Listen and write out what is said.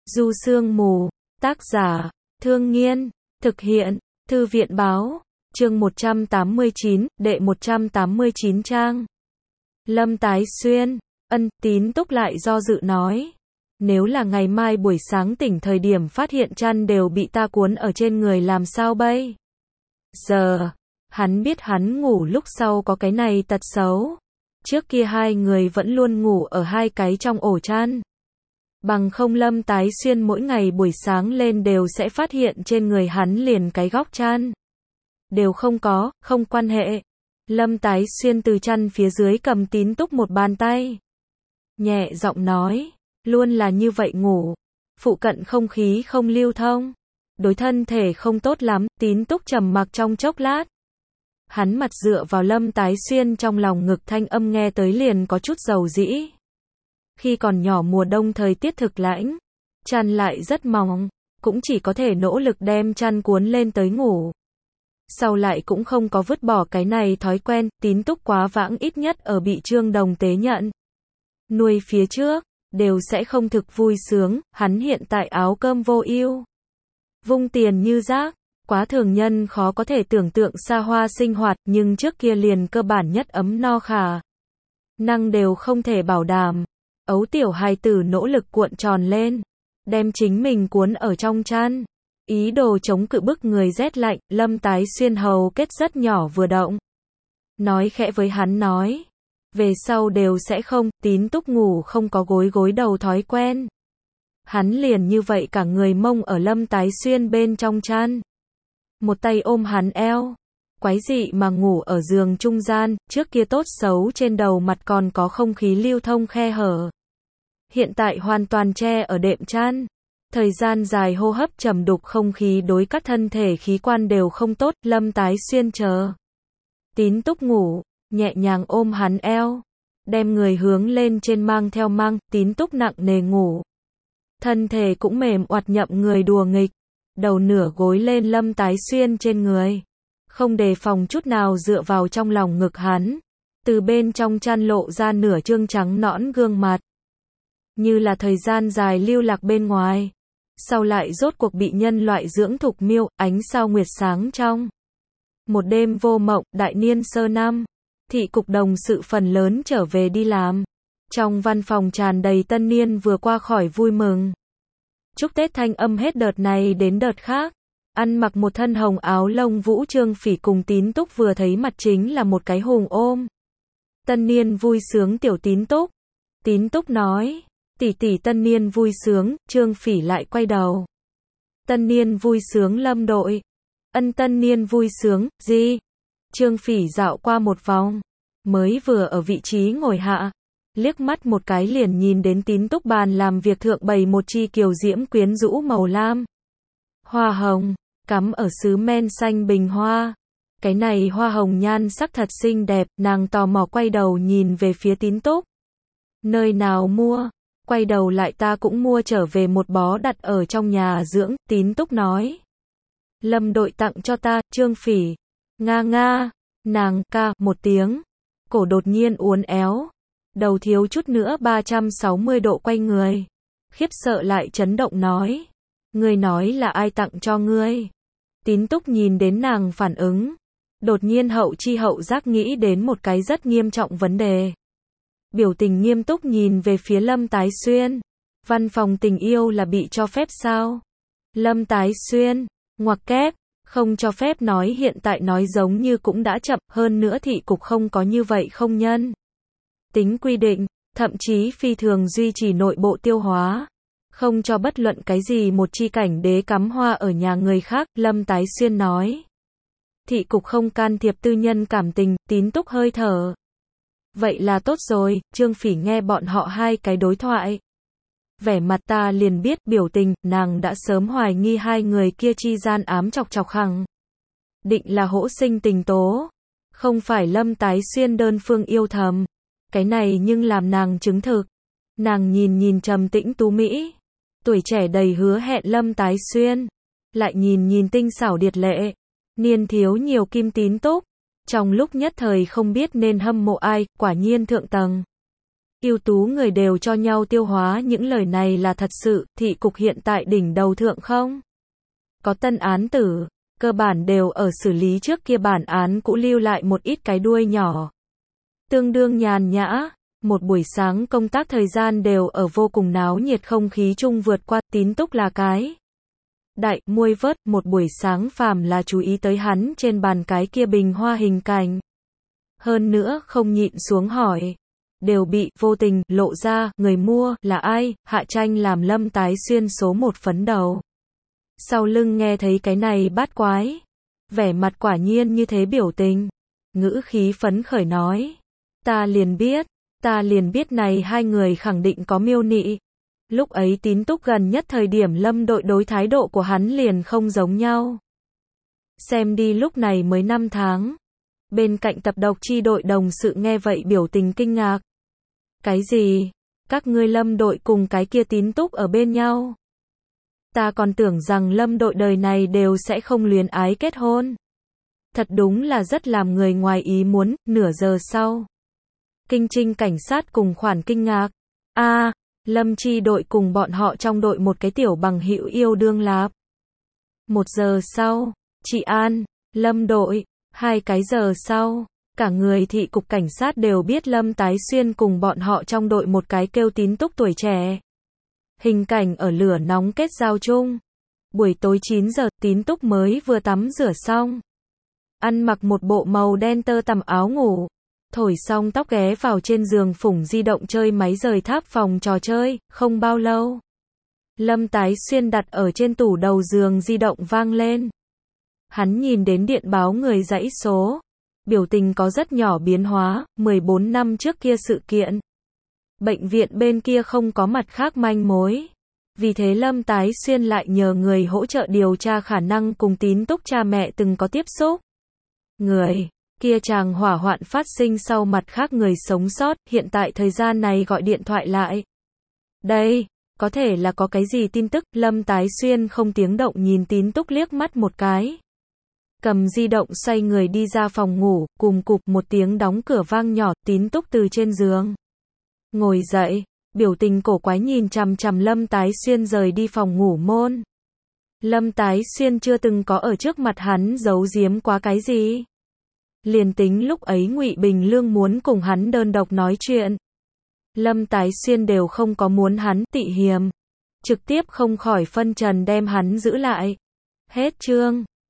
Du Sương Mù, tác giả, Thương Nghiên, thực hiện, Thư viện báo, chương 189, đệ 189 trang. Lâm Tái Xuyên, Tín Túc lại do dự nói. Nếu là ngày mai buổi sáng tỉnh thời điểm phát hiện chăn đều bị ta cuốn ở trên người làm sao bây giờ? Hắn biết hắn ngủ lúc sau có cái này tật xấu. Trước kia hai người vẫn luôn ngủ ở hai cái trong ổ chăn. Bằng không Lâm Tái Xuyên mỗi ngày buổi sáng lên đều sẽ phát hiện trên người hắn liền cái góc chăn. Đều không có, không quan hệ. Lâm Tái Xuyên từ chăn phía dưới cầm Tín Túc một bàn tay. Nhẹ giọng nói, luôn là như vậy ngủ. Phụ cận không khí không lưu thông. Đối thân thể không tốt lắm, Tín Túc trầm mặc trong chốc lát. Hắn mặt dựa vào Lâm Tái Xuyên trong lòng ngực, thanh âm nghe tới liền có chút dầu dĩ. Khi còn nhỏ mùa đông thời tiết thực lạnh, chăn lại rất mỏng, cũng chỉ có thể nỗ lực đem chăn cuốn lên tới ngủ. Sau lại cũng không có vứt bỏ cái này thói quen, Tín Túc quá vãng ít nhất ở bị Trương Đồng tế nhận nuôi phía trước, đều sẽ không thực vui sướng, hắn hiện tại áo cơm vô ưu, vung tiền như rác, quá thường nhân khó có thể tưởng tượng xa hoa sinh hoạt, nhưng trước kia liền cơ bản nhất ấm no khả năng đều không thể bảo đảm. Ấu tiểu hài tử nỗ lực cuộn tròn lên, đem chính mình cuốn ở trong chăn, ý đồ chống cự bức người rét lạnh. Lâm Tái Xuyên hầu kết rất nhỏ vừa động, nói khẽ với hắn nói, về sau đều sẽ không. Tín Túc ngủ không có gối đầu thói quen, hắn liền như vậy cả người mông ở Lâm Tái Xuyên bên trong chăn, một tay ôm hắn eo, quái dị mà ngủ ở giường trung gian. Trước kia tốt xấu trên đầu mặt còn có không khí lưu thông khe hở, hiện tại hoàn toàn che ở đệm chăn. Thời gian dài hô hấp trầm đục không khí đối các thân thể khí quan đều không tốt. Lâm Tái Xuyên chờ Tín Túc ngủ, nhẹ nhàng ôm hắn eo, đem người hướng lên trên mang theo mang. Tín Túc nặng nề ngủ, thân thể cũng mềm oặt nhậm người đùa nghịch, đầu nửa gối lên Lâm Tái Xuyên trên người, không đề phòng chút nào dựa vào trong lòng ngực hắn, từ bên trong chăn lộ ra nửa trương trắng nõn gương mặt, như là thời gian dài lưu lạc bên ngoài, sau lại rốt cuộc bị nhân loại dưỡng thục miêu. Ánh sao nguyệt sáng trong một đêm vô mộng. Đại niên sơ năm, thị cục đồng sự phần lớn trở về đi làm, trong văn phòng tràn đầy tân niên vừa qua khỏi vui mừng chúc Tết thanh âm hết đợt này đến đợt khác. Ăn mặc một thân hồng áo lông vũ Trương Phỉ cùng Tín Túc vừa thấy mặt chính là một cái hùng ôm tân niên vui sướng tiểu Tín Túc. Tín Túc nói, tỷ tỷ tân niên vui sướng. Trương Phỉ lại quay đầu, tân niên vui sướng Lâm đội. Tân niên vui sướng, gì? Trương Phỉ dạo qua một vòng, mới vừa ở vị trí ngồi hạ, liếc mắt một cái liền nhìn đến Tín Túc bàn làm việc thượng bày một chi kiều diễm quyến rũ màu lam hoa hồng, cắm ở sứ men xanh bình hoa. Cái này hoa hồng nhan sắc thật xinh đẹp, nàng tò mò quay đầu nhìn về phía Tín Túc. Nơi nào mua? Quay đầu lại ta cũng mua trở về một bó đặt ở trong nhà dưỡng. Tín Túc nói, Lâm đội tặng cho ta. Trương Phỉ, nga nga, nàng ca một tiếng, cổ đột nhiên uốn éo, đầu thiếu chút nữa 360 độ quay người, khiếp sợ lại chấn động nói, ngươi nói là ai tặng cho ngươi? Tín Túc nhìn đến nàng phản ứng, đột nhiên hậu chi hậu giác nghĩ đến một cái rất nghiêm trọng vấn đề. Biểu tình nghiêm túc nhìn về phía Lâm Tái Xuyên, văn phòng tình yêu là bị cho phép sao? Lâm Tái Xuyên, ngoặc kép, không cho phép nói hiện tại nói giống như cũng đã chậm, hơn nữa thị cục không có như vậy không nhân tính quy định, thậm chí phi thường duy trì nội bộ tiêu hóa, không cho bất luận cái gì một chi cảnh đế cắm hoa ở nhà người khác. Lâm Tái Xuyên nói, thị cục không can thiệp tư nhân cảm tình. Tín Túc hơi thở, vậy là tốt rồi. Trương Phỉ nghe bọn họ hai cái đối thoại, vẻ mặt ta liền biết biểu tình, nàng đã sớm hoài nghi hai người kia chi gian ám chọc chọc hằng định là hỗ sinh tình tố, không phải Lâm Tái Xuyên đơn phương yêu thầm. Cái này nhưng làm nàng chứng thực. Nàng nhìn trầm tĩnh tú mỹ, tuổi trẻ đầy hứa hẹn Lâm Tái Xuyên, lại nhìn tinh xảo điệt lệ, niên thiếu nhiều kim Tín Túc, trong lúc nhất thời không biết nên hâm mộ ai. Quả nhiên thượng tầng ưu tú người đều cho nhau tiêu hóa những lời này là thật sự, thị cục hiện tại đỉnh đầu thượng không? Có tân án tử, cơ bản đều ở xử lý trước kia bản án cũ lưu lại một ít cái đuôi nhỏ. Tương đương nhàn nhã, một buổi sáng công tác thời gian đều ở vô cùng náo nhiệt không khí chung vượt qua, Tín Túc là cái đại muôi vớt, một buổi sáng phàm là chú ý tới hắn trên bàn cái kia bình hoa hình cảnh. Hơn nữa không nhịn xuống hỏi, đều bị vô tình lộ ra, người mua là ai, Hạ Tranh làm Lâm Tái Xuyên số một phấn đầu. Sau lưng nghe thấy cái này bát quái, vẻ mặt quả nhiên như thế biểu tình, ngữ khí phấn khởi nói, ta liền biết này hai người khẳng định có miêu nị. Lúc ấy Tín Túc gần nhất thời điểm Lâm đội đối thái độ của hắn liền không giống nhau. Xem đi lúc này mới 5 tháng. Bên cạnh tập độc chi đội đồng sự nghe vậy biểu tình kinh ngạc. Cái gì? Các ngươi Lâm đội cùng cái kia Tín Túc ở bên nhau? Ta còn tưởng rằng Lâm đội đời này đều sẽ không luyến ái kết hôn. Thật đúng là rất làm người ngoài ý muốn. Nửa giờ sau, Kinh Trinh cảnh sát cùng khoản kinh ngạc. Lâm chi đội cùng bọn họ trong đội một cái tiểu bằng hữu yêu đương lạp. 1 giờ sau, chị An, Lâm đội. 2 cái giờ sau, cả người thị cục cảnh sát đều biết Lâm Tái Xuyên cùng bọn họ trong đội một cái kêu Tín Túc tuổi trẻ. Hình cảnh ở lửa nóng kết giao chung. Buổi tối 9 giờ, Tín Túc mới vừa tắm rửa xong. Ăn mặc một bộ màu đen tơ tằm áo ngủ. Thổi xong tóc ghé vào trên giường phủng di động chơi máy rời tháp phòng trò chơi, không bao lâu. Lâm Tái Xuyên đặt ở trên tủ đầu giường di động vang lên. Hắn nhìn đến điện báo người dãy số. Biểu tình có rất nhỏ biến hóa, 14 năm trước kia sự kiện. Bệnh viện bên kia không có mặt khác manh mối. Vì thế Lâm Tái Xuyên lại nhờ người hỗ trợ điều tra khả năng cùng Tín Túc cha mẹ từng có tiếp xúc. Người kia chàng hỏa hoạn phát sinh sau mặt khác người sống sót, hiện tại thời gian này gọi điện thoại lại. Đây, có thể là có cái gì tin tức, Lâm Tái Xuyên không tiếng động nhìn Tín Túc liếc mắt một cái. Cầm di động xoay người đi ra phòng ngủ, cùng cụp một tiếng đóng cửa vang nhỏ, Tín Túc từ trên giường ngồi dậy, biểu tình cổ quái nhìn chằm chằm Lâm Tái Xuyên rời đi phòng ngủ môn. Lâm Tái Xuyên chưa từng có ở trước mặt hắn giấu giếm quá cái gì. Liền tính lúc ấy Ngụy Bình Lương muốn cùng hắn đơn độc nói chuyện, Lâm Tái Xuyên đều không có muốn hắn tị hiềm, trực tiếp không khỏi phân trần đem hắn giữ lại. Hết chương.